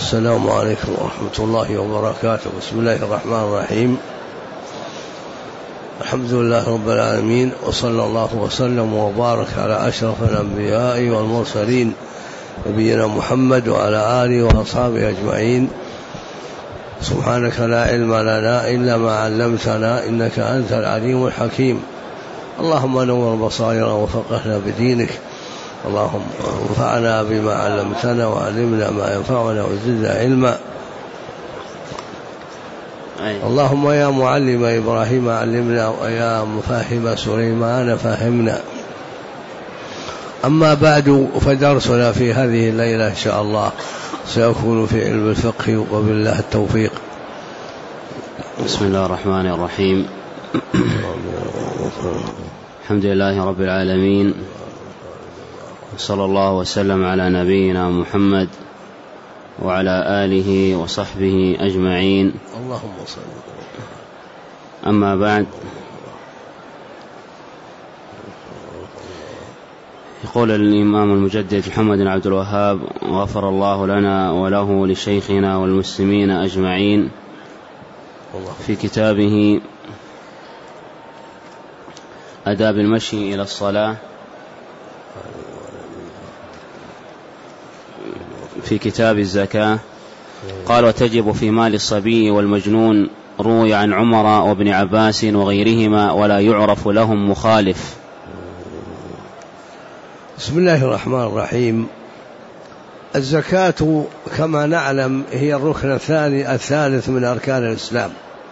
السلام عليكم ورحمة الله وبركاته. بسم الله الرحمن الرحيم. الحمد لله رب العالمين، وصلى الله وسلم وبارك على أشرف الأنبياء والمرسلين نبينا محمد وعلى آله وأصحابه أجمعين. سبحانك لا علم لنا إلا ما علمتنا إنك أنت العليم الحكيم. اللهم نور بصائرنا وفقهنا بدينك. اللهم انفعنا بما علمتنا وعلمنا ما ينفعنا وزدنا علما. اللهم يا معلم إبراهيم علمنا، ويا مفاهم سليمان فهمنا. أما بعد، فدرسنا في هذه الليلة إن شاء الله سيكون في علم الفقه، وبالله التوفيق. بسم الله الرحمن الرحيم. الحمد لله رب العالمين، صلى الله وسلم على نبينا محمد وعلى آله وصحبه أجمعين. اللهم صل. أما بعد، يقول الإمام المجدد محمد بن عبد الوهاب غفر الله لنا وله لشيخنا والمسلمين أجمعين في كتابه آداب المشي إلى الصلاة في كتاب الزكاة، قال: وتجب في مال الصبي والمجنون، روي عن عمر وابن عباس وغيرهما ولا يعرف لهم مخالف. بسم الله الرحمن الرحيم. الزكاة كما نعلم هي الركن الثالث من أركان الإسلام،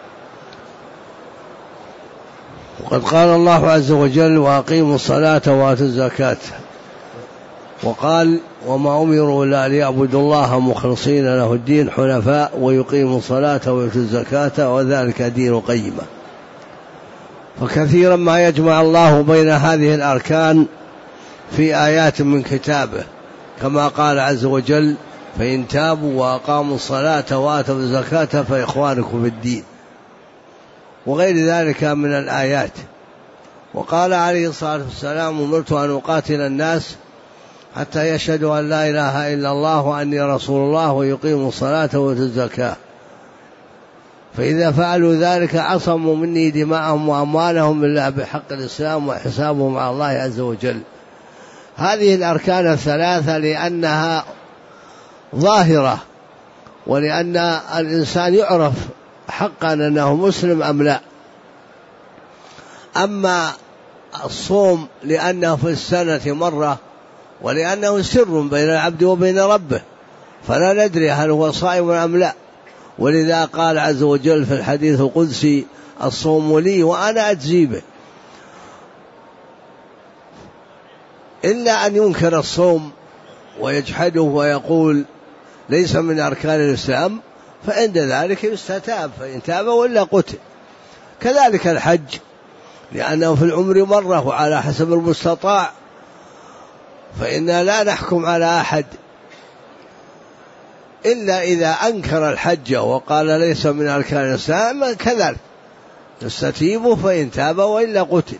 وقد قال الله عز وجل: وأقيموا الصلاة وآتوا الزكاة، وقال: وما أمروا إلا ليعبدوا الله مخلصين له الدين حنفاء ويقيموا الصلاة ويؤتوا الزكاة وذلك دين قيمة. فكثيرا ما يجمع الله بين هذه الأركان في آيات من كتابه، كما قال عز وجل: فإن تابوا وأقاموا الصلاة وآتوا الزكاة فإخوانكم في الدين، وغير ذلك من الآيات. وقال عليه الصلاة والسلام: أمرت أن أقاتل الناس حتى يشهدوا أن لا إله إلا الله وأني رسول الله ويقيموا الصلاة ويؤتوا الزكاة، فإذا فعلوا ذلك عصموا مني دماءهم وأموالهم إلا بحق الإسلام وحسابهم على الله عز وجل. هذه الأركان الثلاثة لأنها ظاهرة، ولأن الإنسان يعرف حقا أنه مسلم أم لا. أما الصوم لأنه في السنة مرة، ولأنه سر بين العبد وبين ربه، فلا ندري هل هو صائم أم لا. ولذا قال عز وجل في الحديث القدسي: الصوم لي وأنا أجزي به. إلا أن ينكر الصوم ويجحده ويقول ليس من أركان الإسلام، فعند ذلك يستتاب، فإن تاب وإلا قتل. كذلك الحج، لأنه في العمر مرة وعلى حسب المستطاع، فإننا لا نحكم على أحد إلا إذا أنكر الحج وقال ليس من أركان الإسلام، كذلك يستتيب فإن تاب وإلا قتل.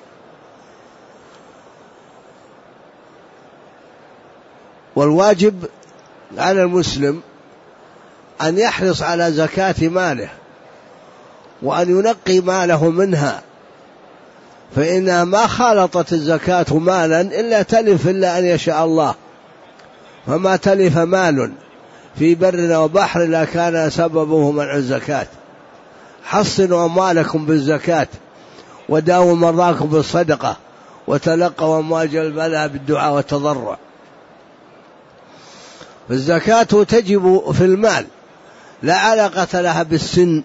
والواجب على المسلم أن يحرص على زكاة ماله، وأن ينقي ماله منها، فإنها ما خالطت الزكاة مالا إلا تلف إلا أن يشاء الله. فما تلف مال في بر وبحر لا كان سببه منع الزكاة. حصنوا أموالكم بالزكاة، وداووا مرضاكم بالصدقة، وتلقوا أمواج البلاء بالدعاء والتضرع. فالزكاة تجب في المال، لا علاقة لها بالسن.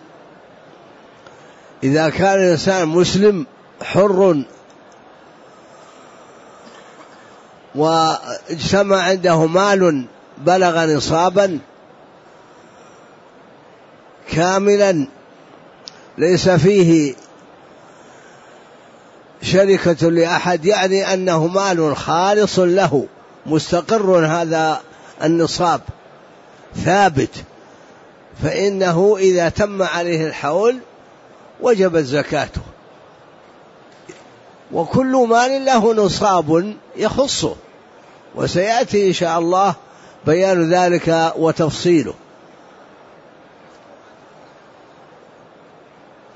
إذا كان الإنسان مسلم حر واجتمع عنده مال بلغ نصابا كاملا ليس فيه شركة لأحد، يعني أنه مال خالص له مستقر، هذا النصاب ثابت، فإنه إذا تم عليه الحول وجبت زكاته. وكل مال له نصاب يخصه، وسيأتي إن شاء الله بيان ذلك وتفصيله.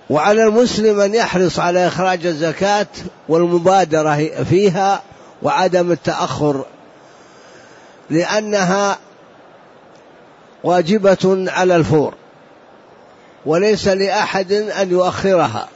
وعلى المسلم أن يحرص على إخراج الزكاة والمبادرة فيها وعدم التأخر، لأنها واجبة على الفور، وليس لأحد أن يؤخرها.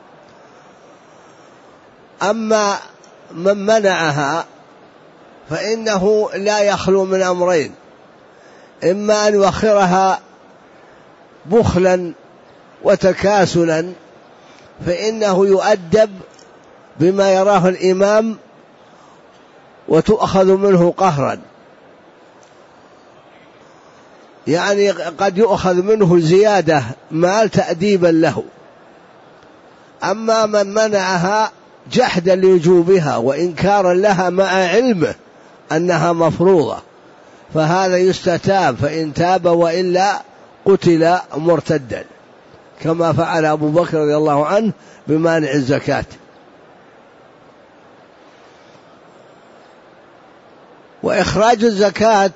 أما من منعها فإنه لا يخلو من أمرين: إما أن يؤخرها بخلا وتكاسلا، فإنه يؤدب بما يراه الإمام وتؤخذ منه قهرا، يعني قد يؤخذ منه زيادة مال تأديبا له. أما من منعها جحدا لوجوبها وإنكارا لها مع علمه أنها مفروضة، فهذا يستتاب، فإن تاب وإلا قتل مرتدا، كما فعل أبو بكر رضي الله عنه بمانع الزكاة. وإخراج الزكاة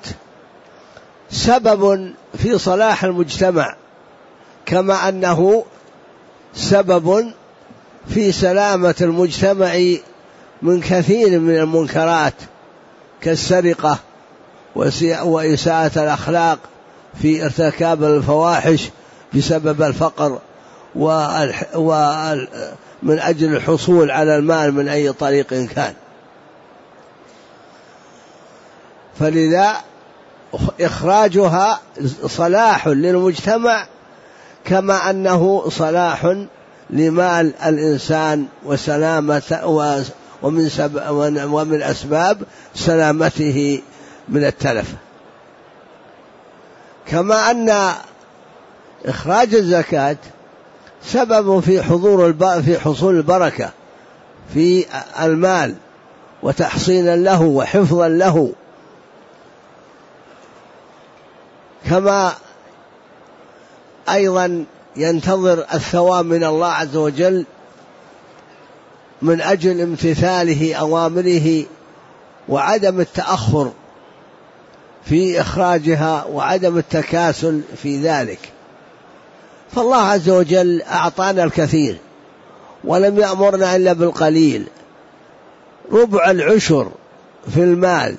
سبب في صلاح المجتمع، كما أنه سبب في سلامة المجتمع من كثير من المنكرات كالسرقة وإساءة الأخلاق في ارتكاب الفواحش بسبب الفقر من أجل الحصول على المال من أي طريق كان. فلذا إخراجها صلاح للمجتمع، كما أنه صلاح لمال الإنسان وسلامته ومن أسباب سلامته من التلف. كما أن إخراج الزكاة سبب في حصول البركة في المال وتحصينا له وحفظا له، كما أيضا ينتظر الثواب من الله عز وجل من أجل امتثاله أوامره وعدم التأخر في إخراجها وعدم التكاسل في ذلك. فالله عز وجل أعطانا الكثير ولم يأمرنا إلا بالقليل. ربع العشر في المال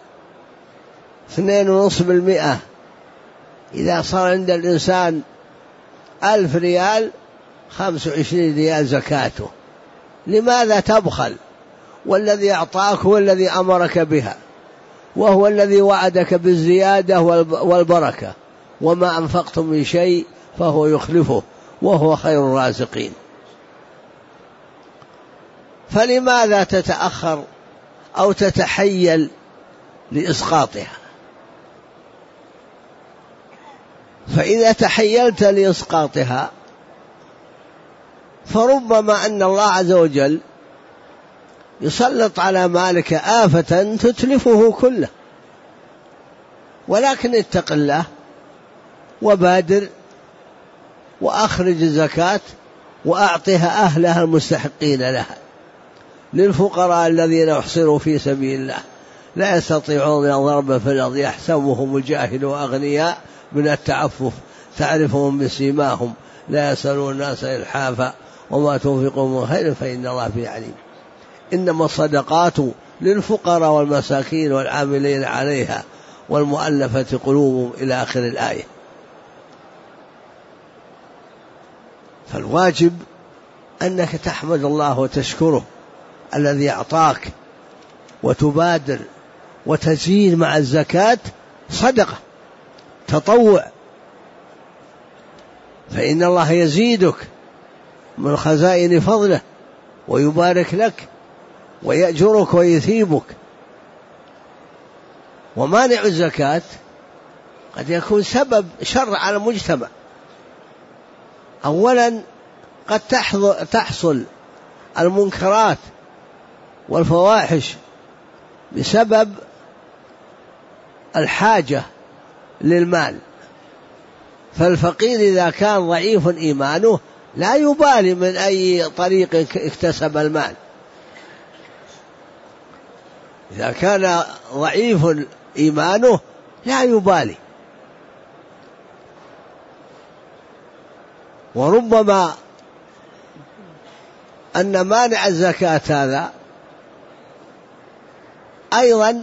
2.5%، إذا صار عند الإنسان 1000 ريال 25 ريال زكاته. لماذا تبخل والذي أعطاك هو الذي أمرك بها، وهو الذي وعدك بالزيادة والبركة، وما أنفقتم من شيء فهو يخلفه وهو خير الرازقين. فلماذا تتأخر أو تتحيل لإسقاطها؟ فإذا تحيلت لإسقاطها فربما أن الله عز وجل يسلط على مالك آفة تتلفه كله. ولكن اتق الله وبادر وأخرج الزكاة وأعطها أهلها المستحقين لها، للفقراء الذين أحصروا في سبيل الله لا يستطيعون الضرب في الأرض يحسبهم الجاهل أغنياء من التعفف تعرفهم بسيماهم لا يسألون الناس إلحافا وما تنفقوا من خير فإن الله به عليم. إنما الصدقات للفقراء والمساكين والعاملين عليها والمؤلفة قلوبهم إلى آخر الآية. فالواجب أنك تحمد الله وتشكره الذي أعطاك، وتبادر وتزيد مع الزكاة صدقة تطوع، فإن الله يزيدك من خزائن فضله ويبارك لك ويأجرك ويثيبك. ومانع الزكاة قد يكون سبب شر على المجتمع. أولا قد تحصل المنكرات والفواحش بسبب الحاجة للمال، فالفقير إذا كان ضعيف إيمانه لا يبالي من أي طريق اكتسب المال. إذا كان ضعيف إيمانه لا يبالي. وربما أن مانع الزكاة هذا أيضا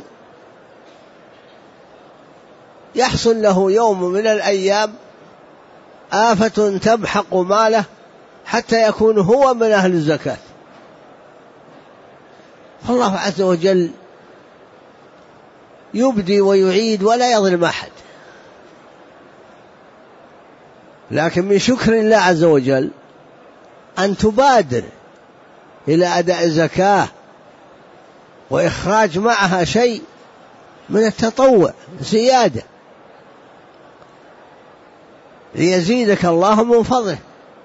يحصل له يوم من الأيام آفة تمحق ماله حتى يكون هو من أهل الزكاة. فالله عز وجل يبدي ويعيد ولا يظلم أحد، لكن من شكر الله عز وجل أن تبادر إلى أداء الزكاة وإخراج معها شيء من التطوع زيادة ليزيدك الله من فضله.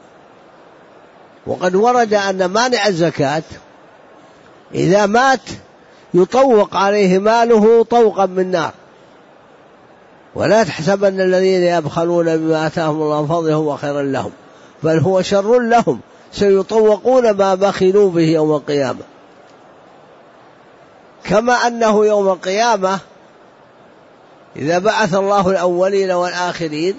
وقد ورد أن مانع الزكاة إذا مات يطوق عليه ماله طوقا من نار. ولا تحسبن الذين يبخلون بما آتاهم الله من فضله هو خير لهم، بل هو شر لهم، سيطوقون ما بخلوا به يوم القيامة. كما أنه يوم القيامة إذا بعث الله الأولين والآخرين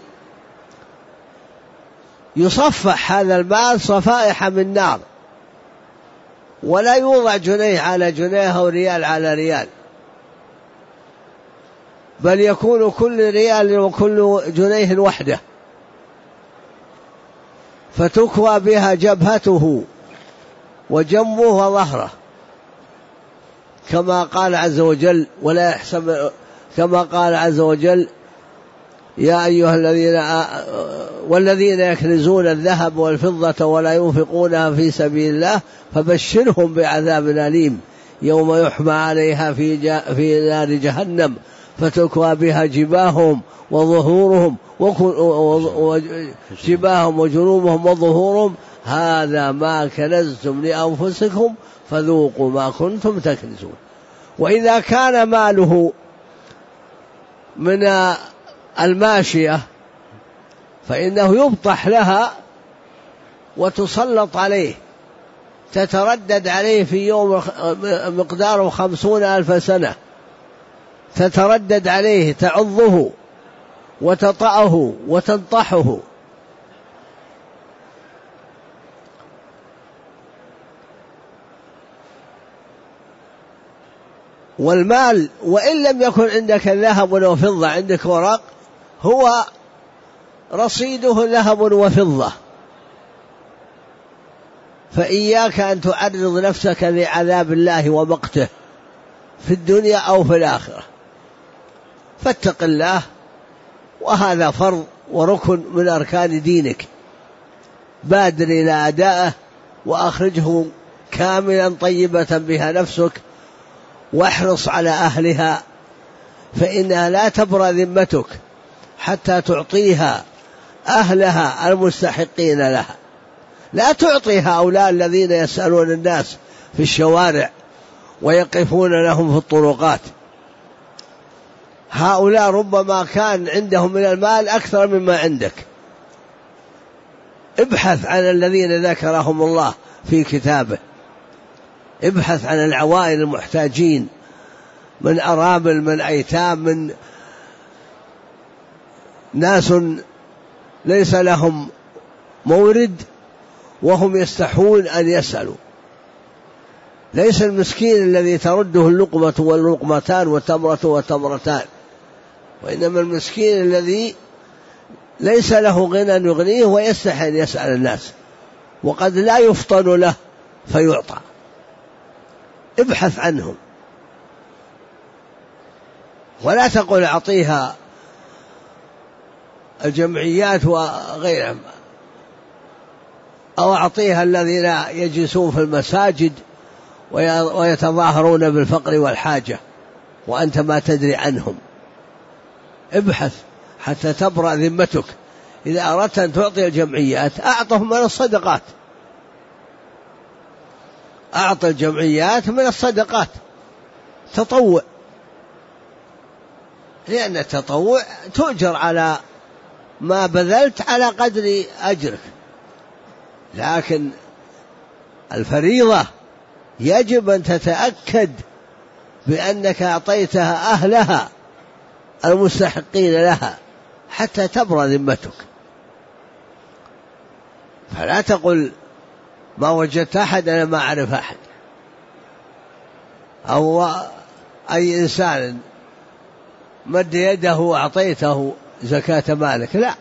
يصفح هذا المال صفائح من نار، ولا يوضع جنيه على جنيه أو ريال على ريال، بل يكون كل ريال وكل جنيه وحده، فتكوى بها جبهته وجنبه وظهره، كما قال عز وجل ولا يحسب، كما قال عز وجل يا أيها الذين والذين يكنزون الذهب والفضة ولا ينفقونها في سبيل الله فبشرهم بعذاب أليم يوم يحمى عليها في نار جهنم فتكوى بها جباههم وظهورهم جباههم وجنوبهم وظهورهم هذا ما كنزتم لأنفسكم فذوقوا ما كنتم تكنزون. وإذا كان ماله من الماشية فإنه يبطح لها وتسلط عليه، تتردد عليه في يوم مقداره 50,000 سنة، تتردد عليه تعضه وتطأه وتنطحه. والمال وإن لم يكن عندك ذهب وفضة، عندك ورق، هو رصيده ذهب وفضة، فإياك أن تعرض نفسك لعذاب الله ومقته في الدنيا أو في الآخرة، فاتق الله، وهذا فرض وركن من أركان دينك. بادر إلى أدائه وأخرجه كاملا طيبة بها نفسك، واحرص على أهلها، فإنها لا تبرأ ذمتك حتى تعطيها أهلها المستحقين لها. لا تعطي هؤلاء الذين يسألون الناس في الشوارع ويقفون لهم في الطرقات، هؤلاء ربما كان عندهم من المال أكثر مما عندك. ابحث عن الذين ذكرهم الله في كتابه، ابحث عن العوائل المحتاجين من أرامل، من أيتام، من ناس ليس لهم مورد وهم يستحون أن يسألوا. ليس المسكين الذي ترده اللقمة واللقمتان والتمرة والتمرتان، وإنما المسكين الذي ليس له غنى يغنيه ويستحي أن يسأل الناس، وقد لا يفطن له فيعطى. ابحث عنهم، ولا تقل أعطيها الجمعيات وغيرها، أو أعطيها الذين يجلسون في المساجد ويتظاهرون بالفقر والحاجة وأنت ما تدري عنهم. ابحث حتى تبرأ ذمتك. إذا أردت أن تعطي الجمعيات أعطهم من الصدقات، أعطى الجمعيات من الصدقات تطوع، لأن التطوع تؤجر على ما بذلت على قدر أجرك، لكن الفريضة يجب أن تتأكد بأنك أعطيتها أهلها المستحقين لها حتى تبرأ ذمتك. فلا تقل ما وجدت أحد أنا ما أعرف أحد، أو أي إنسان مد يده وأعطيته زكاة مالك، لا.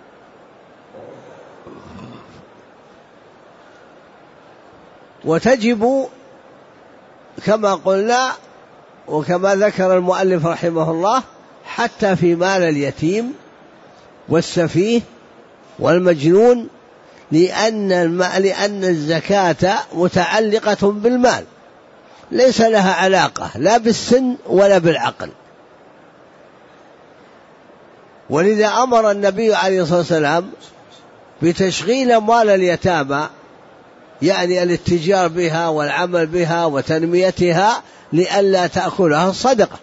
وتجب كما قلنا وكما ذكر المؤلف رحمه الله حتى في مال اليتيم والسفيه والمجنون، لأن الزكاة متعلقة بالمال، ليس لها علاقة لا بالسن ولا بالعقل. ولذا أمر النبي عليه الصلاة والسلام بتشغيل أموال اليتامى، يعني الاتجار بها والعمل بها وتنميتها لئلا تأكلها الصدقة.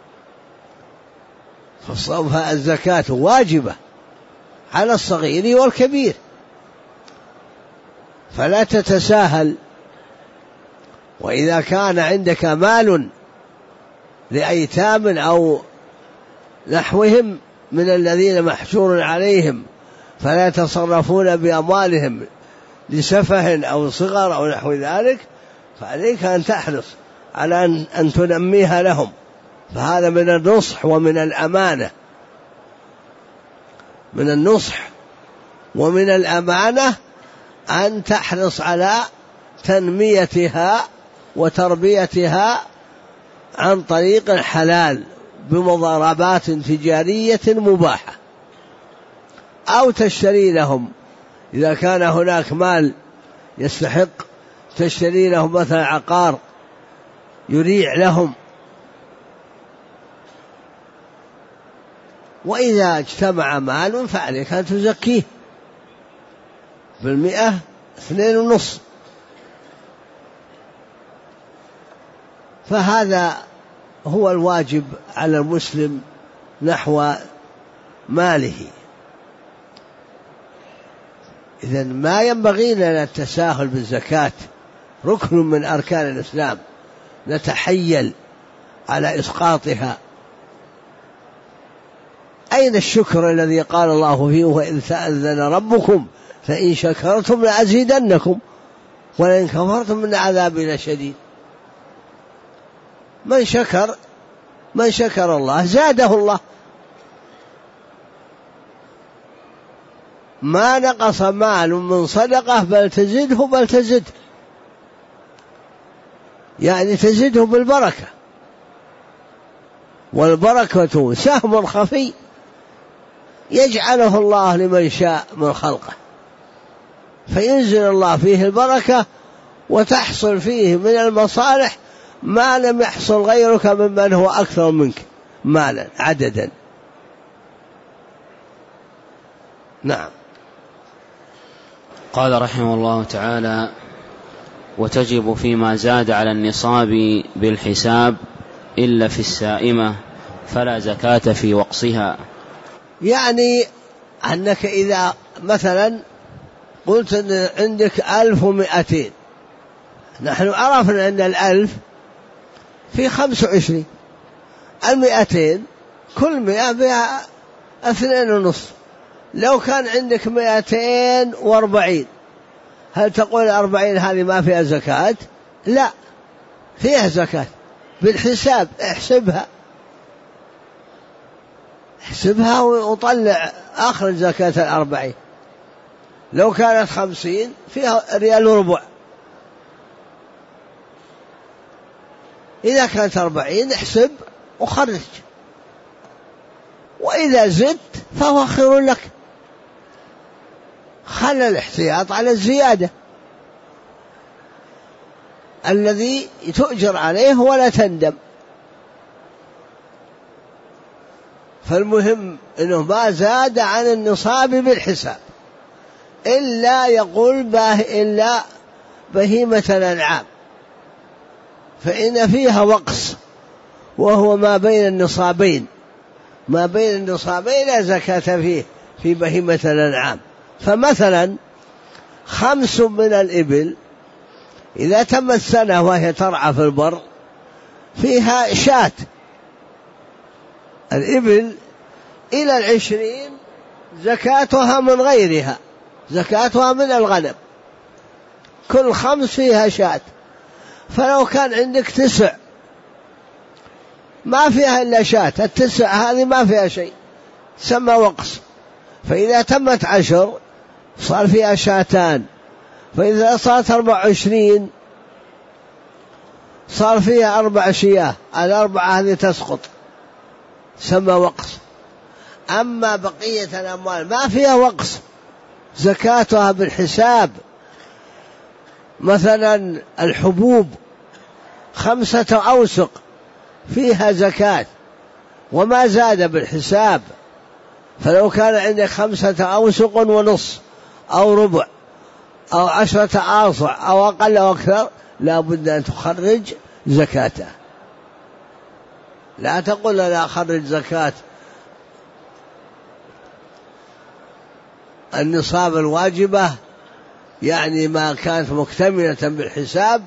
فالزكاة واجبة على الصغير والكبير، فلا تتساهل. وإذا كان عندك مال لأيتام أو نحوهم من الذين محشور عليهم فلا يتصرفون بأموالهم لسفه أو صغر أو نحو ذلك، فعليك أن تحرص على أن تنميها لهم، فهذا من النصح ومن الأمانة، من النصح ومن الأمانة أن تحرص على تنميتها وتربيتها عن طريق الحلال بمضاربات تجارية مباحة، أو تشتري لهم إذا كان هناك مال يستحق تشتري لهم مثلا عقار يريع لهم. وإذا اجتمع مال فعليك أن تزكيه 2.5%، فهذا هو الواجب على المسلم نحو ماله. إذن ما ينبغي لنا التساهل بالزكاة، ركن من أركان الإسلام، نتحيل على إسقاطها. أين الشكر الذي قال الله فيه وإذ تأذن ربكم فإن شكرتم لأزيدنكم ولئن كفرتم من عذابي لشديد. من شكر الله زاده الله، ما نقص مال من صدقة بل تزده يعني تزده بالبركة، والبركة سهم خفي يجعله الله لمن شاء من خلقه، فينزل الله فيه البركة وتحصل فيه من المصالح ما لم يحصل غيرك ممن هو أكثر منك مالا عددا. نعم. قال رحمه الله تعالى: وتجب فيما زاد على النصاب بالحساب إلا في السائمة فلا زكاة في وقصها. يعني أنك إذا مثلا قلت أن عندك 1200، نحن عرفنا أن 1000 في 25، 200 كل 100 بها 2.5. لو كان عندك 240 هل تقول 40 هذه ما فيها زكاة؟ لا، فيها زكاة بالحساب. احسبها وطلع آخر زكاة 40. لو كانت 50 فيها 1.25. إذا كانت 40 احسب وخرج، وإذا زدت فهو خير لك، خلى الاحتياط على الزيادة الذي تؤجر عليه ولا تندم. فالمهم أنه ما زاد عن النصاب بالحساب، إلا يقول إلا بهيمة الأنعام، فإن فيها وقص وهو ما بين النصابين لا زكاة فيه في بهيمة الأنعام. فمثلا 5 من الإبل إذا تمت سنة وهي ترعى في البر فيها شاة، الإبل إلى 20 زكاتها من غيرها، زكاتها من الغنم. كل 5 فيها شاة. فلو كان عندك 9 ما فيها إلا شاة، 9 هذه ما فيها شيء، سمى وقص. فإذا تمت 10 صار فيها 2 فإذا صارت 24 صار فيها 4 شياه، 4 هذه تسقط، سمى وقص. أما بقية الأموال ما فيها وقص زكاتها بالحساب، مثلا الحبوب 5 أوسق فيها زكاة وما زاد بالحساب، فلو كان عندك 5 أوسق ونص أو ربع أو 10 آصع أو أقل أو أكثر لا بد أن تخرج زكاته. لا تقول لا أخرج زكاة النصاب الواجبة، يعني ما كانت مكتملة بالحساب،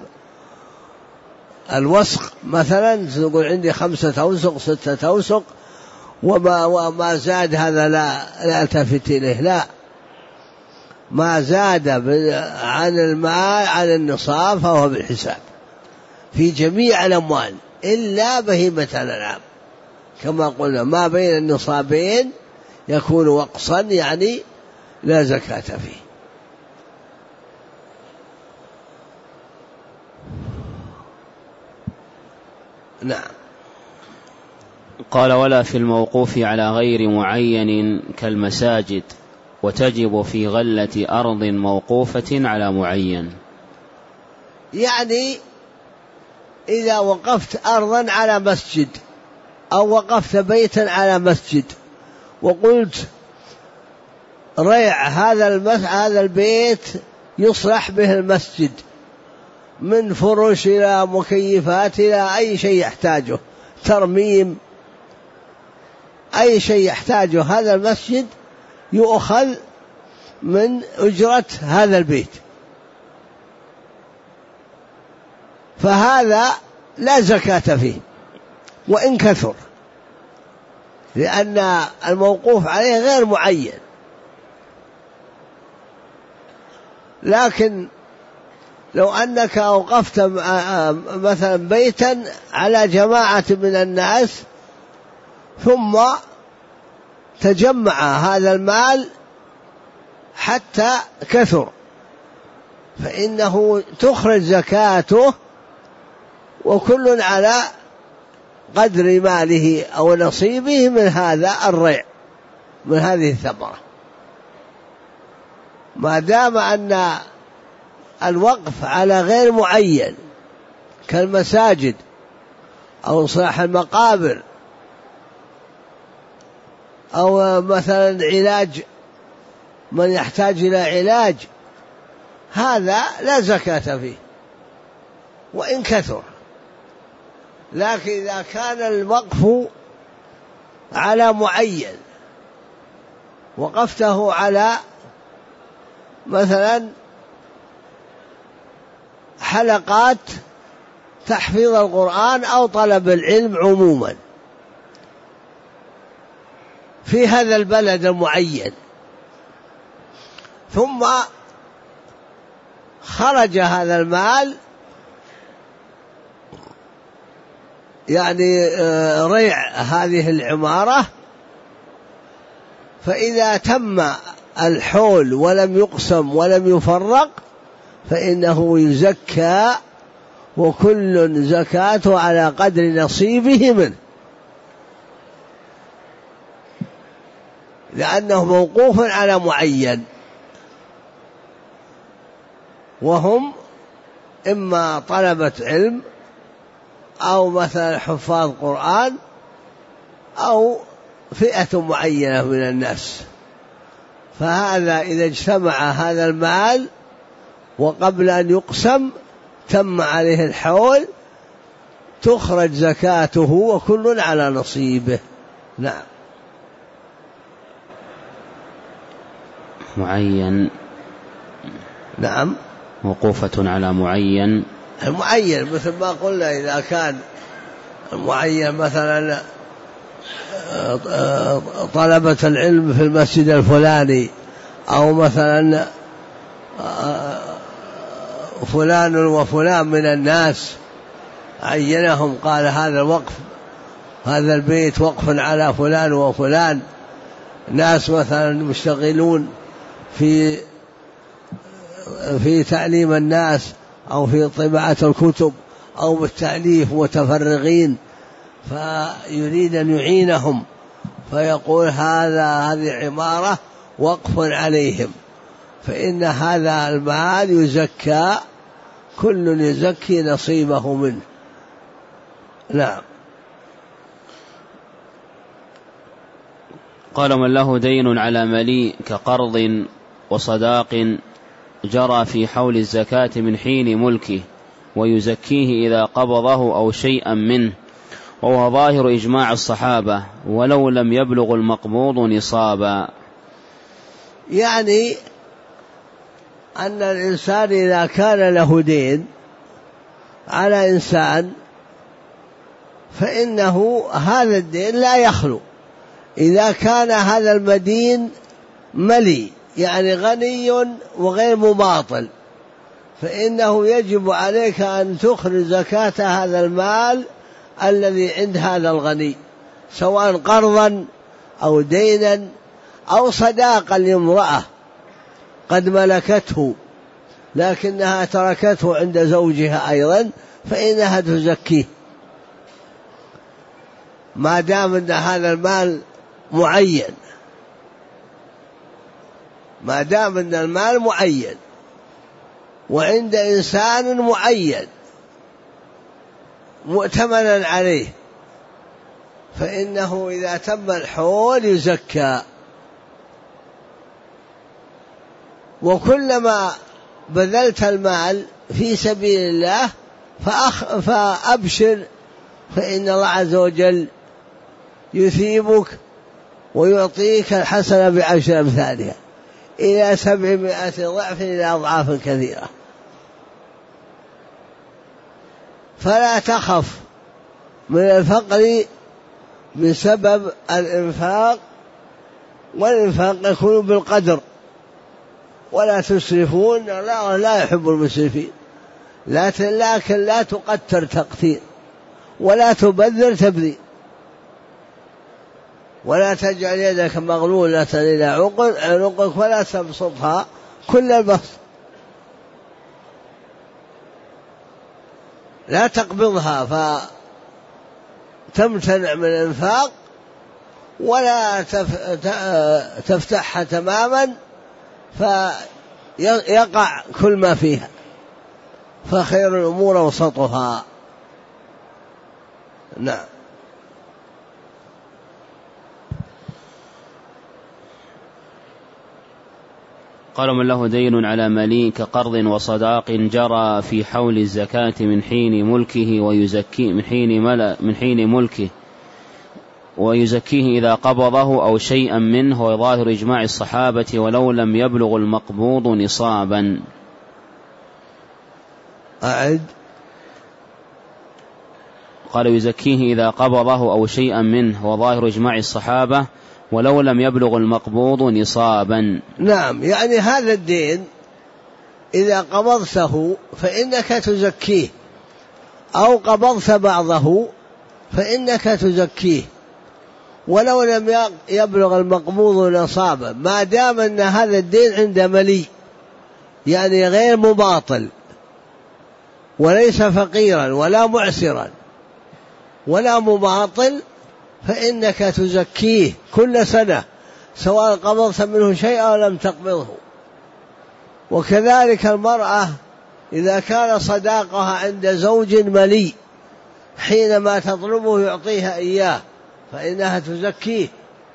الوسق مثلا تقول عندي 5 أوسق 6 أوسق وما زاد هذا لا التفت إليه، لا، ما زاد عن المال عن النصاب فهو بالحساب في جميع الأموال إلا بهيمة الأنعام، كما قلنا ما بين النصابين يكون وقصا يعني لا زكاة فيه. نعم. قال ولا في الموقوف على غير معين كالمساجد، وتجب في غلة أرض موقوفة على معين. يعني إذا وقفت أرضا على مسجد أو وقفت بيتا على مسجد وقلت ريع هذا البيت يصلح به المسجد من فرش إلى مكيفات إلى أي شيء يحتاجه، ترميم، أي شيء يحتاجه هذا المسجد يؤخذ من أجرة هذا البيت، فهذا لا زكاة فيه وإن كثر، لأن الموقوف عليه غير معين. لكن لو أنك أوقفت مثلا بيتا على جماعة من الناس ثم تجمع هذا المال حتى كثر، فإنه تخرج زكاته وكل على قدر ماله أو نصيبه من هذا الريع، من هذه الثمرة، ما دام أن الوقف على غير معين كالمساجد أو إصلاح المقابر أو مثلا علاج من يحتاج إلى علاج، هذا لا زكاة فيه وإن كثر. لكن إذا كان الوقف على معين وقفته على مثلا حلقات تحفيظ القرآن أو طلب العلم عموما في هذا البلد المعين، ثم خرج هذا المال يعني ريع هذه العمارة، فإذا تم الحول ولم يقسم ولم يفرق فإنه يزكى، وكل زكاته على قدر نصيبه منه، لأنه موقوف على معين، وهم إما طلبة علم أو مثلا حفاظ قرآن أو فئة معينة من الناس. فهذا إذا اجتمع هذا المال وقبل أن يقسم تم عليه الحول تخرج زكاته وكل على نصيبه. نعم. معين. نعم. موقوفة على معين. المعين مثل ما قلنا إذا كان المعين مثلا طلبة العلم في المسجد الفلاني، أو مثلا فلان وفلان من الناس عينهم، قال هذا الوقف، هذا البيت وقف على فلان وفلان، ناس مثلا مشتغلون في تعليم الناس أو في طباعة الكتب أو بالتأليف متفرغين، فيريد أن يعينهم، فيقول هذه عمارة وقف عليهم، فإن هذا المال يزكى، كل يزكي نصيبه منه. نعم. قال من له دين على مليء كقرض وصداق جرى في حول الزكاة من حين ملكه ويزكيه إذا قبضه أو شيئا منه، وهو ظاهر إجماع الصحابة ولو لم يبلغ المقبوض نصابا. يعني أن الإنسان إذا كان له دين على إنسان فإنه هذا الدين لا يخلو، إذا كان هذا المدين ملي يعني غني وغير مماطل، فإنه يجب عليك أن تخرج زكاة هذا المال الذي عند هذا الغني، سواء قرضا أو دينا أو صداقا لامرأة قد ملكته لكنها تركته عند زوجها أيضا، فإنها تزكيه ما دام أن هذا المال معين، ما دام أن المال معين وعند إنسان معين مؤتمنا عليه، فإنه إذا تم الحول يزكى. وكلما بذلت المال في سبيل الله فأبشر، فإن الله عز وجل يثيبك ويعطيك الحسنة بعشر أمثالها إلى 700 ضعف إلى أضعاف كثيرة. فلا تخف من الفقر بسبب الإنفاق، والإنفاق يكون بالقدر، ولا تسرفون، لا يحب المسرفين، لكن لا تقتر تقتير ولا تبذر تبذير، ولا تجعل يدك مغلولة إلى عنقك ولا تبسطها كل البسط، لا تقبضها فتمتنع من الإنفاق ولا تفتحها تماما فيقع كل ما فيها، فخير الأمور وسطها. نعم. قال من له دين على مليء كقرض وصداق جرى في حول الزكاة من حين ملكه ويزكيه إذا قبضه أو شيئا منه، وظاهر إجماع الصحابة ولو لم يبلغ المقبوض نصابا. أعد. قال يزكيه إذا قبضه أو شيئا منه، وظاهر إجماع الصحابة ولو لم يبلغ المقبوض نصابا. نعم، يعني هذا الدين إذا قبضته فإنك تزكيه، أو قبضت بعضه فإنك تزكيه ولو لم يبلغ المقبوض نصابا، ما دام أن هذا الدين عند ملي يعني غير مباطل وليس فقيرا ولا معسرا ولا مباطل، فإنك تزكيه كل سنة سواء قبضت منه شيئا أو لم تقبضه. وكذلك المرأة إذا كان صداقها عند زوج ملي حينما تطلبه يعطيها إياه فإنها تزكيه،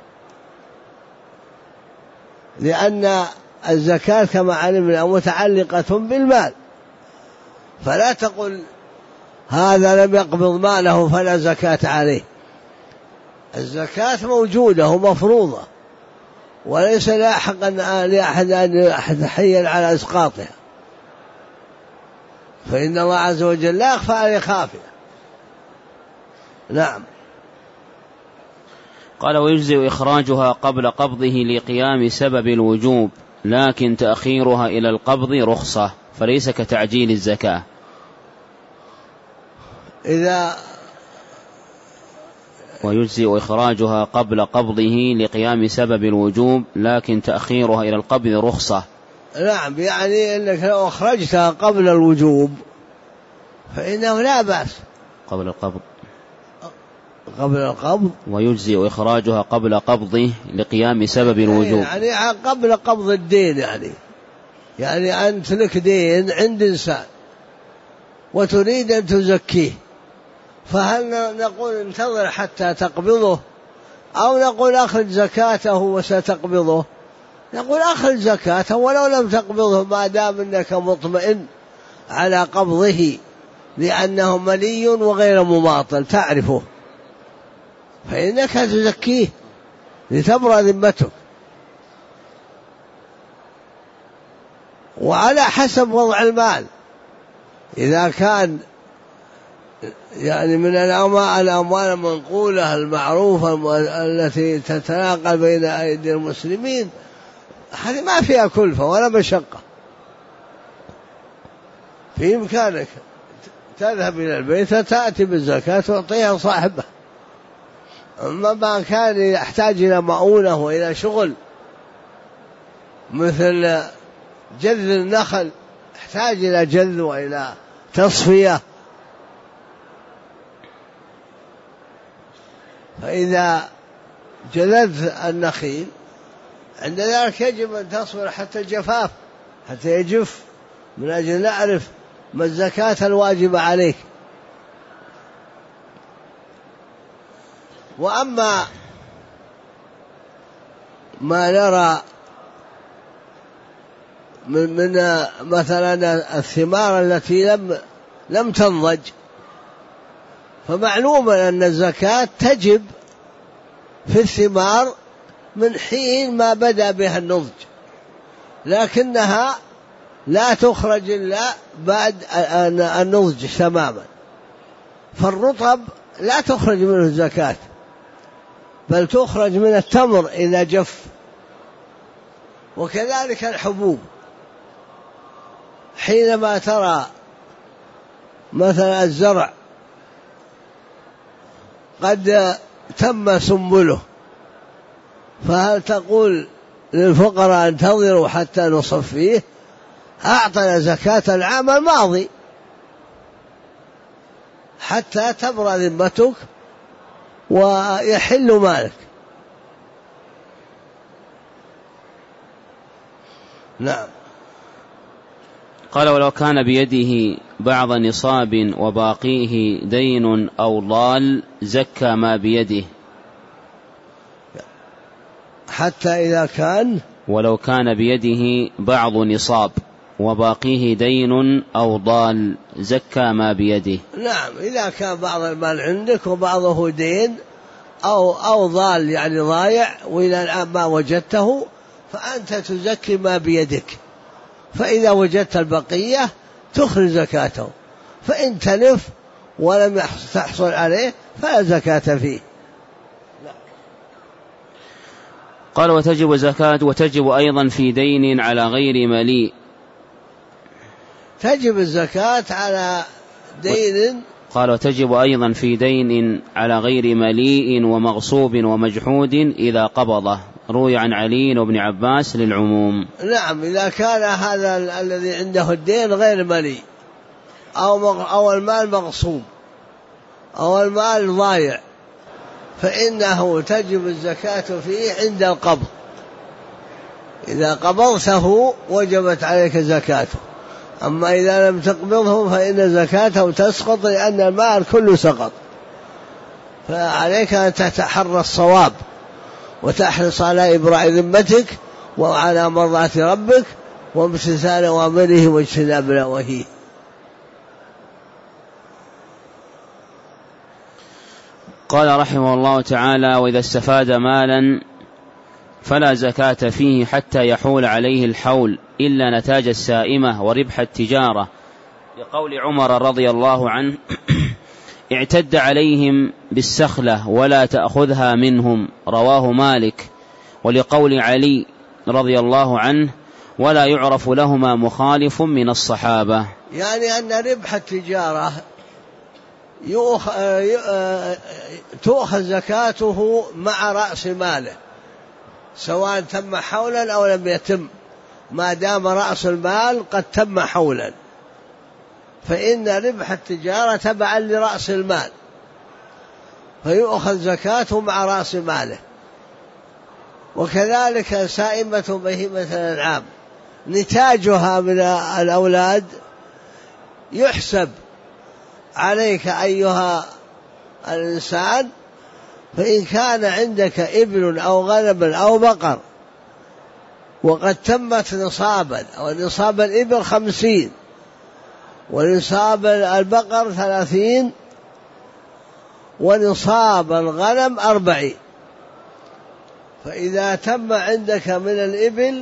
لأن الزكاة كما علمنا متعلقة بالمال، فلا تقل هذا لم يقبض ماله فلا زكاة عليه. الزكاة موجودة ومفروضة، وليس لأحد أن يتحيل على إسقاطها، فإن الله عز وجل لا يخفى عليه خافية. نعم. قال ويجزئ إخراجها قبل قبضه لقيام سبب الوجوب لكن تأخيرها إلى القبض رخصة فليس كتعجيل الزكاة. ويجزئ إخراجها قبل قبضه لقيام سبب الوجوب، لكن تأخيرها إلى القبض رخصة. نعم، يعني أنك لو أخرجتها قبل الوجوب فإنه لا بأس. قبل القبض ويجزئ إخراجها قبل قبضه لقيام سبب الوجوب، يعني قبل قبض الدين. يعني أنت لك دين عند إنسان وتريد أن تزكيه، فهل نقول انتظر حتى تقبضه، أو نقول أخرج زكاته وستقبضه؟ نقول أخرج زكاته ولو لم تقبضه، ما دام أنك مطمئن على قبضه، لأنه ملي وغير مماطل تعرفه، فإنك تزكيه لتبرأ ذمتك. وعلى حسب وضع المال، إذا كان يعني من الأموال المنقولة المعروفة التي تتناقل بين أيدي المسلمين، هذه ما فيها كلفة ولا مشقة، في إمكانك تذهب إلى البيت تأتي بالزكاة وتعطيها صاحبه. أما ما كان يحتاج إلى مؤونة وإلى شغل مثل جذ النخل، يحتاج إلى جذ وإلى تصفية، فإذا جلدت النخيل عند ذلك يجب أن تصبر حتى الجفاف، حتى يجف، من أجل نعرف ما الزكاة الواجبة عليك. وأما ما نرى من مثلا الثمار التي لم تنضج، فمعلوم أن الزكاة تجب في الثمار من حين ما بدأ بها النضج، لكنها لا تخرج إلا بعد النضج تماما. فالرطب لا تخرج منه الزكاة، بل تخرج من التمر إذا جف. وكذلك الحبوب، حينما ترى مثلا الزرع قد تم سنبله، فهل تقول للفقراء انتظروا حتى نصفيه؟ أعطنا زكاة العام الماضي حتى تبرأ ذمتك ويحل مالك. نعم. قال: ولو كان بيده بعض نصاب وباقيه دين أو ضال زكى ما بيده. حتى إذا كان ولو كان بيده بعض نصاب وباقيه دين أو ضال زكى ما بيده. نعم، إذا كان بعض المال عندك وبعضه دين أو ضال، يعني ضايع وإلى الآن ما وجدته، فأنت تزكي ما بيدك. فإذا وجدت البقية تخرج زكاته، فإن تلف ولم تحصل عليه فلا زكاة فيه. قال: وتجب زكاة وتجب أيضا في دين على غير مليء. تجب الزكاة على دين. قال: وتجب أيضا في دين على غير مليء ومغصوب ومجحود إذا قبضه. روي عن علي وابن عباس للعموم. نعم، إذا كان هذا الذي عنده الدين غير مليء أو المال مغصوب أو المال ضايع، فإنه تجب الزكاة فيه عند القبض. إذا قبضته وجبت عليك زكاته، أما إذا لم تقبضه فإن زكاته تسقط، لأن المال كله سقط. فعليك أن تتحرى الصواب وتحرص على إبراء ذمتك وعلى مرضاة ربك وامتثال أوامره واجتناب نواهيه. قال رحمه الله تعالى: وإذا استفاد مالا فلا زكاة فيه حتى يحول عليه الحول إلا نتاج السائمة وربح التجارة، لقول عمر رضي الله عنه: اعتد عليهم بالسخلة ولا تأخذها منهم، رواه مالك. ولقول علي رضي الله عنه: ولا يعرف لهما مخالف من الصحابة. يعني أن ربح التجارة تؤخذ زكاته مع رأس ماله، سواء تم حولا أو لم يتم، ما دام رأس المال قد تم حولا، فإن ربح التجارة تبعا لرأس المال، فيؤخذ زكاته مع رأس ماله. وكذلك سائمة بهيمة الأنعام نتاجها من الأولاد يحسب عليك أيها الإنسان، فإن كان عندك إبل أو غنم أو بقر وقد تمت نصابا، أو نصاب الإبل 50 ونصاب البقر 30 ونصاب الغنم 40، فإذا تم عندك من الإبل،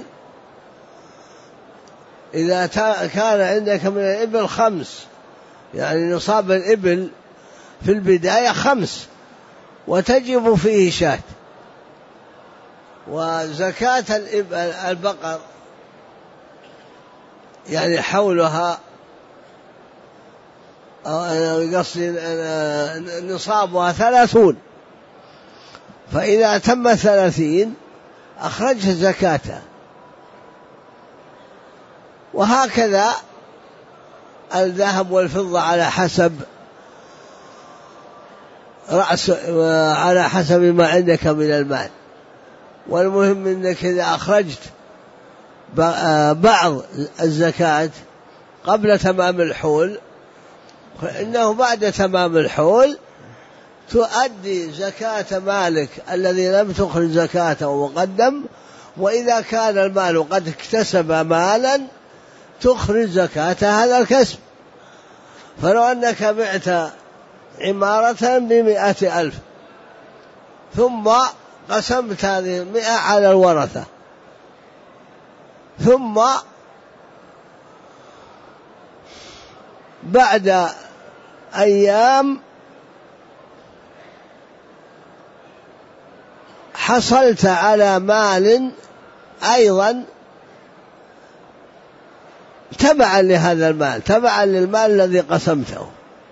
إذا كان عندك من الإبل 5، يعني نصاب الإبل في البداية 5 وتجب فيه شاة. وزكاة البقر يعني حولها، قصدي نصابها 30، فإذا تم 30 أخرجت زكاتها. وهكذا الذهب والفضة على حسب على حسب ما عندك من المال. والمهم أنك إذا أخرجت بعض الزكاة قبل تمام الحول، فإنه بعد تمام الحول تؤدي زكاة مالك الذي لم تخرج زكاته مقدم. وإذا كان المال قد اكتسب مالا تخرج زكاة هذا الكسب. فلو أنك بعت عمارة ب100,000 ثم قسمت هذه 100 على الورثة، ثم بعد أيام حصلت على مال أيضا تبعا لهذا المال، تبعا للمال الذي قسمته،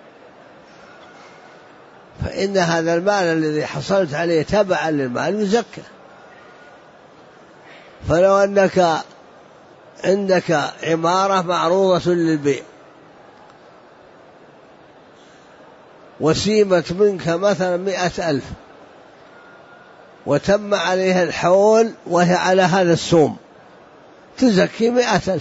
فإن هذا المال الذي حصلت عليه تبعا للمال يزكى. فلو أنك عندك عمارة معروضة للبيع وسيمت منك مثلا 100,000 وتم عليها الحول وهي على هذا السوم، تزكي 100,000.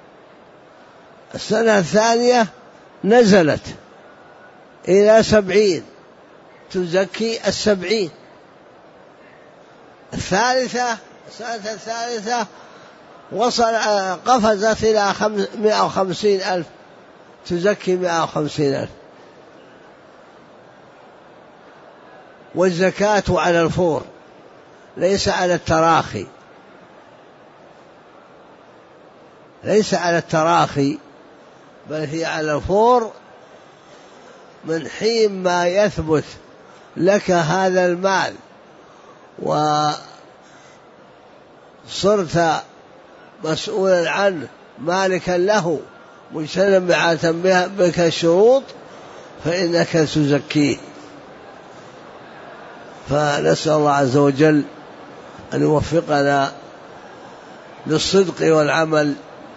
السنة الثانية نزلت إلى 70 تزكي 70. الثالثة، السنة الثالثة قفزت إلى 150,000 تزكي 150,000. والزكاة على الفور ليس على التراخي، ليس على التراخي، بل هي على الفور من حين ما يثبت لك هذا المال وصرت مسؤولا عنه مالكا له مجتنبا بك الشروط، فإنك تزكيه. فنسأل الله عز وجل أن يوفقنا للصدق والعمل،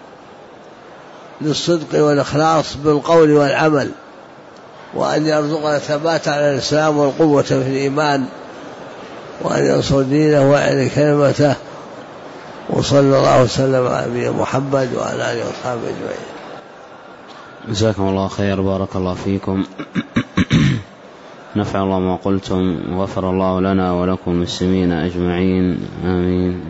للصدق والإخلاص بالقول والعمل، وأن يرزقنا الثبات على الإسلام والقوة في الإيمان، وأن ينصر دينه ويعلي كلمته. وصلى الله وسلم على نبينا محمد وعلى آله وصحبه أجمعين. جزاكم الله خير، بارك الله فيكم، نفع الله ما قلتم، وغفر الله لنا ولكم المسلمين أجمعين، آمين.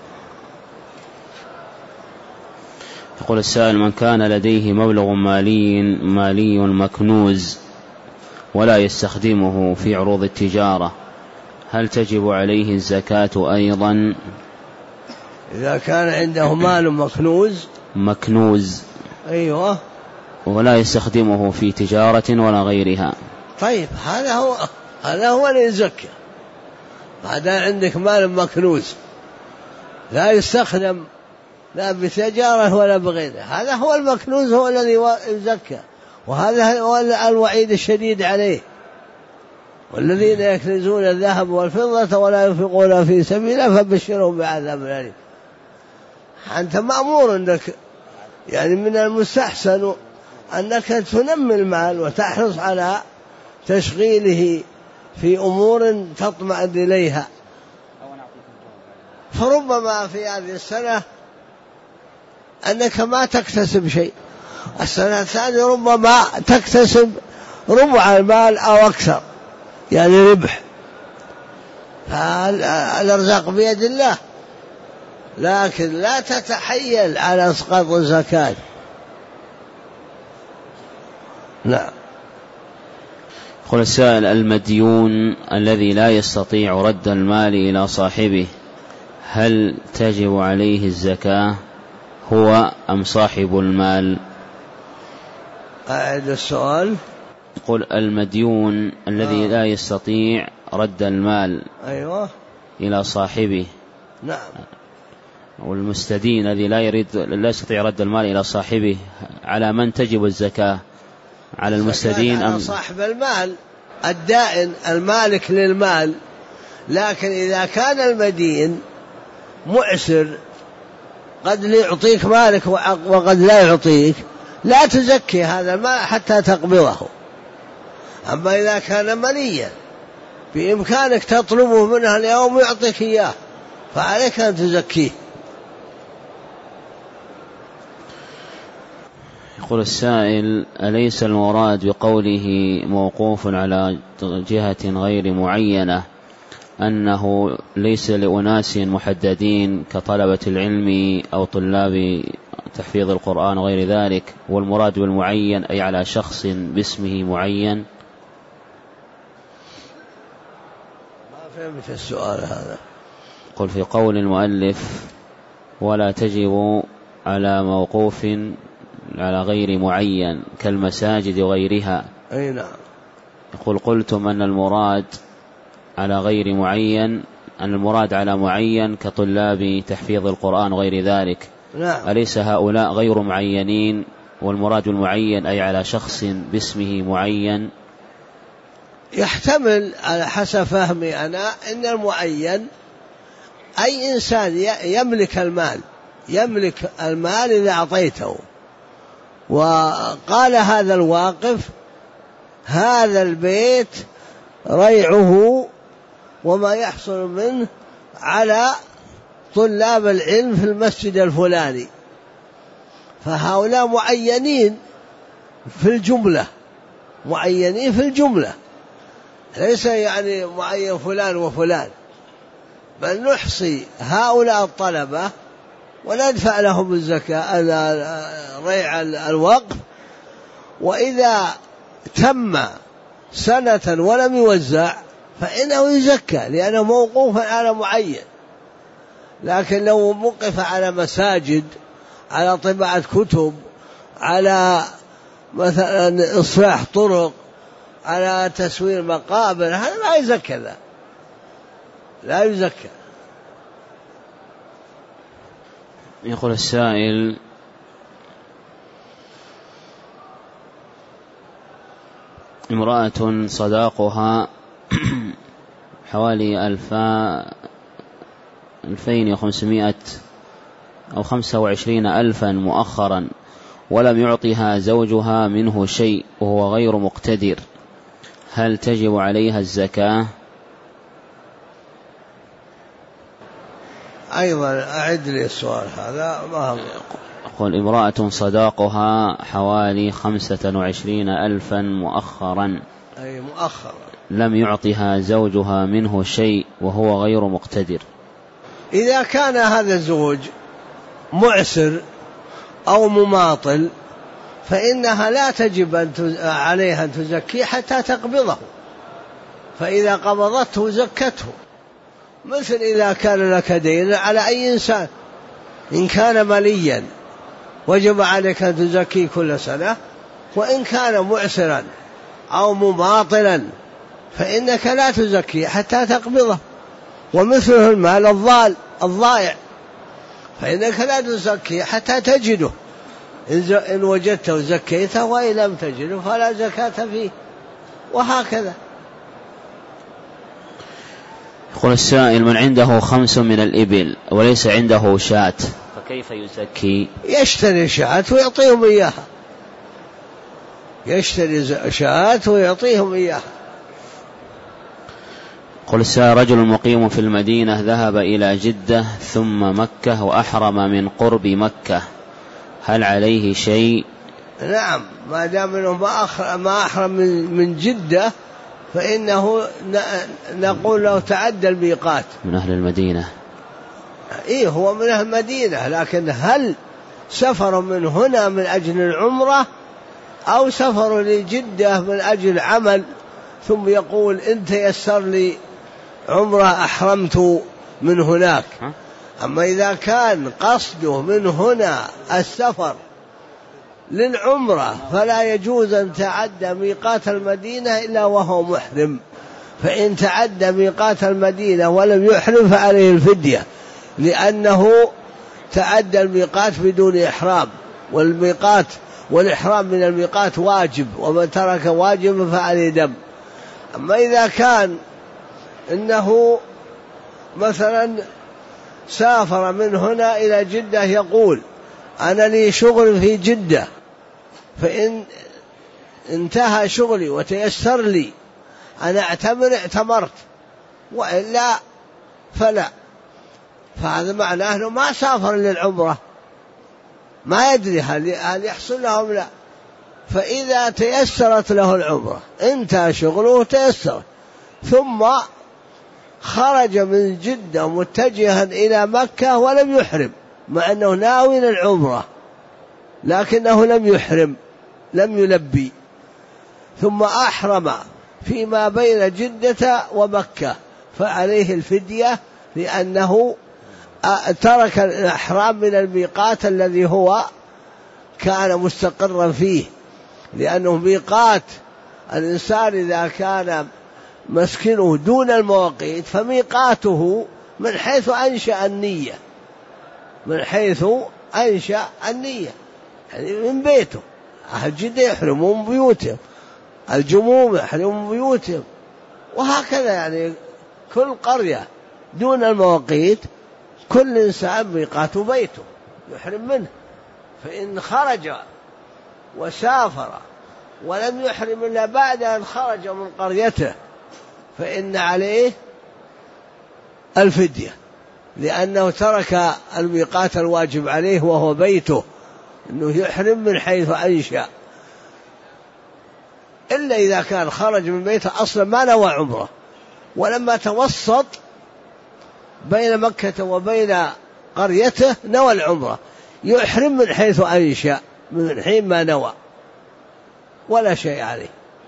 يقول السائل: من كان لديه مبلغ مالي مكنوز ولا يستخدمه في عروض التجارة، هل تجب عليه الزكاة أيضا؟ إذا كان عنده مال مكنوز أيوة، ولا يستخدمه في تجارة ولا غيرها، طيب هذا هو اللي يزكى. هذا عندك مال مكنوز لا يستخدم لا بتجارة ولا بغيره، هذا هو المكنوز، هو الذي يزكى، وهذا هو الوعيد الشديد عليه. والذين يكنزون الذهب والفضة ولا ينفقون في سبيله فبشرهم بعذاب أليم. أنت مأمور أنك يعني من المستحسن أنك تنمي المال وتحرص على تشغيله في أمور تطمئن إليها. فربما في هذه السنة أنك ما تكتسب شيء، السنة الثانية ربما تكتسب ربع المال أو أكثر، يعني ربح. فالأرزاق بيد الله، لكن لا تتحيل على إسقاط الزكاة. نعم. يقول السائل: المديون الذي لا يستطيع رد المال إلى صاحبه هل تجب عليه الزكاة هو أم صاحب المال؟ أعد السؤال. يقول: المديون الذي لا يستطيع رد المال أيوة إلى صاحبه. نعم. والمستدين الذي لا يستطيع رد المال إلى صاحبه، على من تجب الزكاة؟ على المستدين أم صاحب المال الدائن المالك للمال؟ لكن إذا كان المدين معسر قد يعطيك مالك وقد لا يعطيك، لا تزكي هذا المال حتى تقبضه. أما إذا كان مليا بإمكانك تطلبه منه اليوم يعطيك إياه، فعليك أن تزكيه. يقول السائل: أليس المراد بقوله موقوف على جهة غير معينة أنه ليس لأناس محددين كطلبة العلم أو طلاب تحفيظ القرآن وغير ذلك، والمراد بالمعين أي على شخص باسمه معين؟ ما فهمت السؤال هذا. قل في قول المؤلف: ولا تجب على موقوف على غير معين كالمساجد وغيرها. أي نعم. يقول: قلتم أن المراد على غير معين، أن المراد على معين كطلاب تحفيظ القرآن وغير ذلك. نعم. أليس هؤلاء غير معينين والمراد المعين أي على شخص باسمه معين؟ يحتمل على حسب فهمي أنا أن المعين أي إنسان يملك المال إذا أعطيته. وقال هذا الواقف: هذا البيت ريعه وما يحصل منه على طلاب العلم في المسجد الفلاني. فهؤلاء معينين في الجملة، ليس يعني معين فلان وفلان، بل نحصي هؤلاء الطلبة وندفع لهم الزكاة ريع الوقف. وإذا تم سنة ولم يوزع فإنه يزكى، لأنه موقوف على معين. لكن لو وقف على مساجد، على طباعة كتب، على مثلا إصلاح طرق، على تسوير مقابر، هذا لا يزكى، لا يزكى. يقول السائل: امرأة صداقها حوالي 2500 أو 25,000 مؤخرا، ولم يعطها زوجها منه شيء وهو غير مقتدر، هل تجب عليها الزكاة؟ أيضا أعد لي السؤال هذا. ما يقول: امرأة صداقها حوالي 25,000 مؤخرا، أي مؤخرا، لم يعطها زوجها منه شيء وهو غير مقتدر. إذا كان هذا الزوج معسر أو مماطل فإنها لا تجب عليها أن تزكيه حتى تقبضه، فإذا قبضته زكته. مثل إذا كان لك دين على أي إنسان، إن كان مليا وجب عليك أن تزكيه كل سنة، وإن كان معسرا أو مماطلا فإنك لا تزكيه حتى تقبضه. ومثله المال الضائع، فإنك لا تزكي حتى تجده، إن وجدته زكيته وإن لم تجده فلا زكاة فيه، وهكذا. يقول السائل: من عنده 5 من الإبل وليس عنده شاة فكيف يزكي؟ يشتري شاة ويعطيهم إياها، يشتري شاة ويعطيهم إياها. قل السائل: رجل مقيم في المدينة ذهب إلى جدة ثم مكة وأحرم من قرب مكة، هل عليه شيء؟ نعم، ما دام أنه ما أحرم من جدة فإنه نقول له تعدى الميقات. من أهل المدينة. إيه، هو من أهل المدينة، لكن هل سفر من هنا من أجل العمرة أو سفر لجدة من أجل عمل ثم يقول إن تيسر لي عمرة أحرمت من هناك؟ أما إذا كان قصده من هنا السفر للعمرة فلا يجوز أن تعدى ميقات المدينة إلا وهو محرم، فإن تعدى ميقات المدينة ولم يحرم فعليه الفدية، لأنه تعدى الميقات بدون إحرام، والإحرام من الميقات واجب، ومن ترك واجب فعليه دم. أما إذا كان إنه مثلا سافر من هنا إلى جدة يقول أنا لي شغل في جدة، فإن انتهى شغلي وتيسر لي أنا اعتمرت، وإلا فلا، فهذا معناه أنه ما سافر للعمرة، ما يدري هل يحصل له أم لا. فإذا تيسرت له العمرة انتهى شغله تيسر ثم خرج من جدة متجها إلى مكة ولم يحرم، مع أنه ناوي للعمرة لكنه لم يحرم، لم يلبي، ثم أحرم فيما بين جدة ومكة فعليه الفدية، لأنه ترك الإحرام من الميقات الذي هو كان مستقرا فيه، لأنه ميقات الإنسان إذا كان مسكنه دون المواقيت فميقاته من حيث أنشأ النية، من حيث أنشأ النية، يعني من بيته. أهل جدة يحرمون من بيوتهم، الجموم يحرمون من بيوتهم، وهكذا. يعني كل قرية دون المواقيت كل إنسان ميقاته بيته يحرم منه. فإن خرج وسافر ولم يحرم إلا بعد أن خرج من قريته فإن عليه الفدية، لأنه ترك الميقات الواجب عليه وهو بيته، أنه يحرم من حيث أنشأ، إلا إذا كان خرج من بيته أصلا ما نوى عمره، ولما توسط بين مكة وبين قريته نوى العمرة، يحرم من حيث أنشأ من حين ما نوى ولا شيء عليه.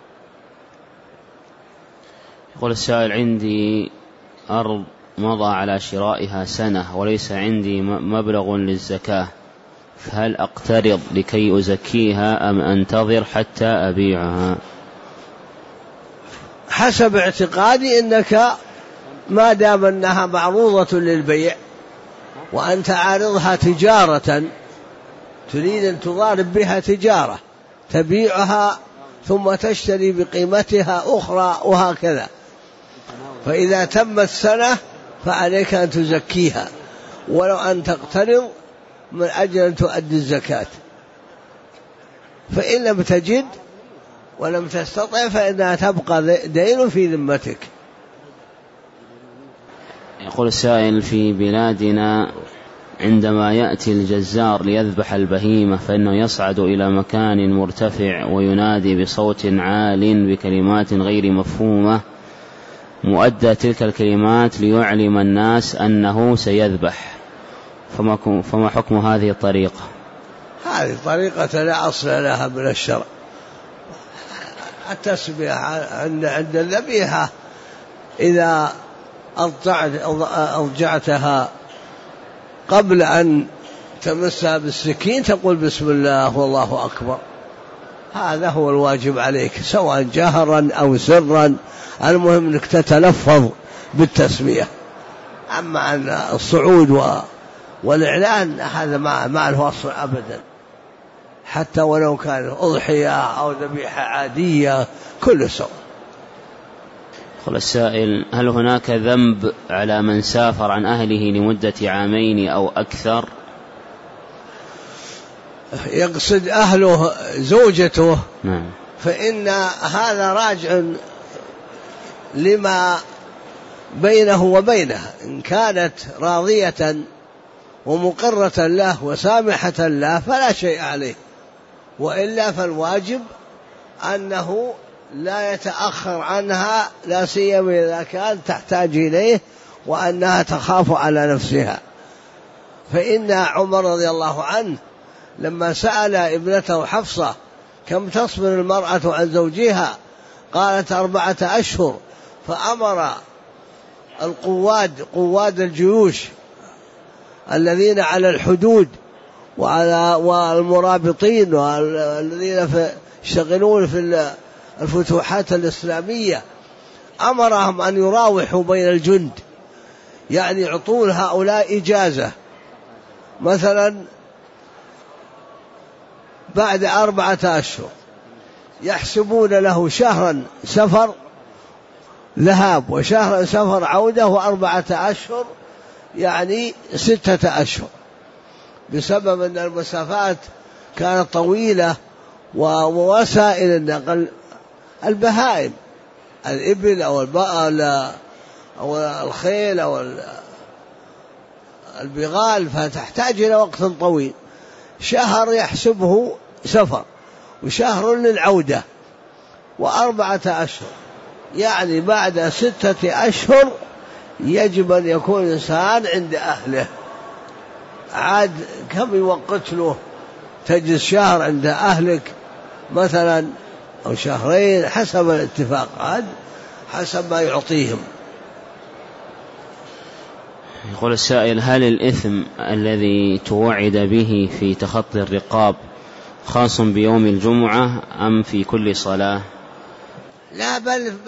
يقول السائل: عندي أرض مضى على شرائها سنة وليس عندي مبلغ للزكاة، فهل أقترض لكي أزكيها أم أنتظر حتى أبيعها؟ حسب اعتقادي أنك ما دام أنها معروضة للبيع وأنت عارضها تجارة تريد أن تضارب بها تجارة تبيعها ثم تشتري بقيمتها أخرى وهكذا، فإذا تمت سنة فعليك أن تزكيها ولو أن تقترض من أجل أن تؤدي الزكاة، فإن لم تجد ولم تستطع فإنها تبقى دين في ذمتك. يقول السائل: في بلادنا عندما يأتي الجزار ليذبح البهيمة فإنه يصعد إلى مكان مرتفع وينادي بصوت عال بكلمات غير مفهومة، مؤدى تلك الكلمات ليعلم الناس أنه سيذبح، فما حكم هذه الطريقة؟ هذه طريقة لا أصل لها من الشرع. التسبيح عند الذبيحة إذا أضجعتها قبل أن تمسها بالسكين تقول بسم الله والله أكبر، هذا هو الواجب عليك سواء جهرا أو سرا، المهم أنك تتلفظ بالتسمية. أما أن الصعود والإعلان هذا ما له أصل أبدا، حتى ولو كان أضحية أو ذبيحة عادية كل سوء. قال السائل: هل هناك ذنب على من سافر عن أهله لمدة 2 عام أو أكثر؟ يقصد أهله زوجته. نعم. فإن هذا راجع لما بينه وبينها، إن كانت راضية ومقرة له وسامحة له فلا شيء عليه، وإلا فالواجب أنه لا يتأخر عنها، لا سيما إذا كانت تحتاج إليه وأنها تخاف على نفسها. فإن عمر رضي الله عنه لما سأل ابنته حفصة كم تصبر المرأة عن زوجها قالت 4 أشهر، فأمر قواد الجيوش الذين على الحدود والمرابطين والذين يشتغلون في الفتوحات الإسلامية، أمرهم أن يراوحوا بين الجند، يعني يعطون هؤلاء إجازة، مثلا بعد 4 أشهر يحسبون له شهرا سفر ذهاب وشهرا سفر عودة و4 أشهر، يعني 6 أشهر، بسبب أن المسافات كانت طويلة ووسائل النقل البهائم، الإبل أو البقر أو الخيل أو البغال، فتحتاج إلى وقت طويل. شهر يحسبه سفر وشهر للعودة و4 أشهر، يعني بعد 6 أشهر يجب أن يكون الإنسان عند أهله. عاد كم يوقت له؟ تجلس شهر عند أهلك مثلا أو 2 شهر حسب الاتفاق، عاد حسب ما يعطيهم. يقول السائل: هل الإثم الذي توعد به في تخطي الرقاب خاص بيوم الجمعة أم في كل صلاة؟ لا،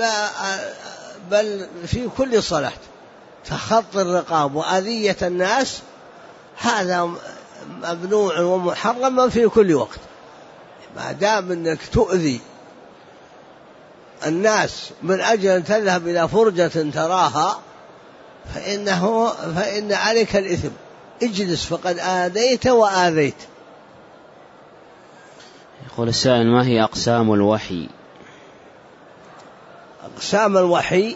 بل في كل صلاة. تخطي الرقاب وأذية الناس هذا ممنوع ومحرم في كل وقت، ما دام أنك تؤذي الناس من أجل أن تذهب إلى فرجة تراها فإن عليك الإثم. اجلس فقد آذيت وآذيت. يقول السائل: ما هي أقسام الوحي؟ أقسام الوحي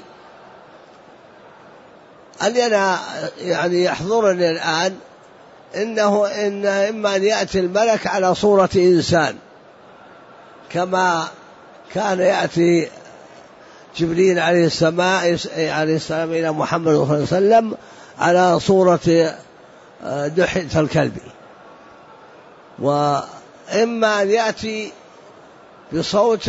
اللي أنا يعني يحضرني الآن إن إما أن يأتي الملك على صورة إنسان كما كان يأتي جبريل عليه السلام إلى محمد صلى الله عليه وسلم على صورة دحية الكلب، وإما أن يأتي بصوت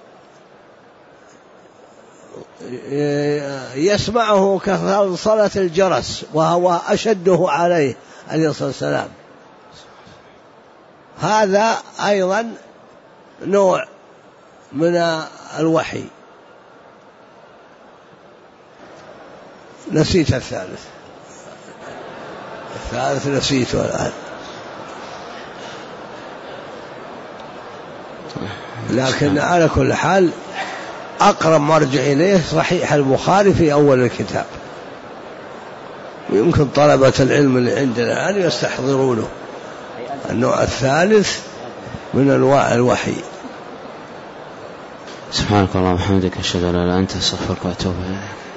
يسمعه كصلصلة الجرس وهو أشده عليه الصلاة والسلام. هذا أيضا نوع من الوحي. نسيت الثالث نسيته الآن، لكن على كل حال أقرب مرجع إليه صحيح البخاري في أول الكتاب، ويمكن طلبة العلم اللي عندنا أن يستحضرونه. النوع الثالث من أنواع الوحي. سبحانك اللهم وبحمدك، أشهد أن لا إله إلا أنت، أستغفرك وأتوب إليك.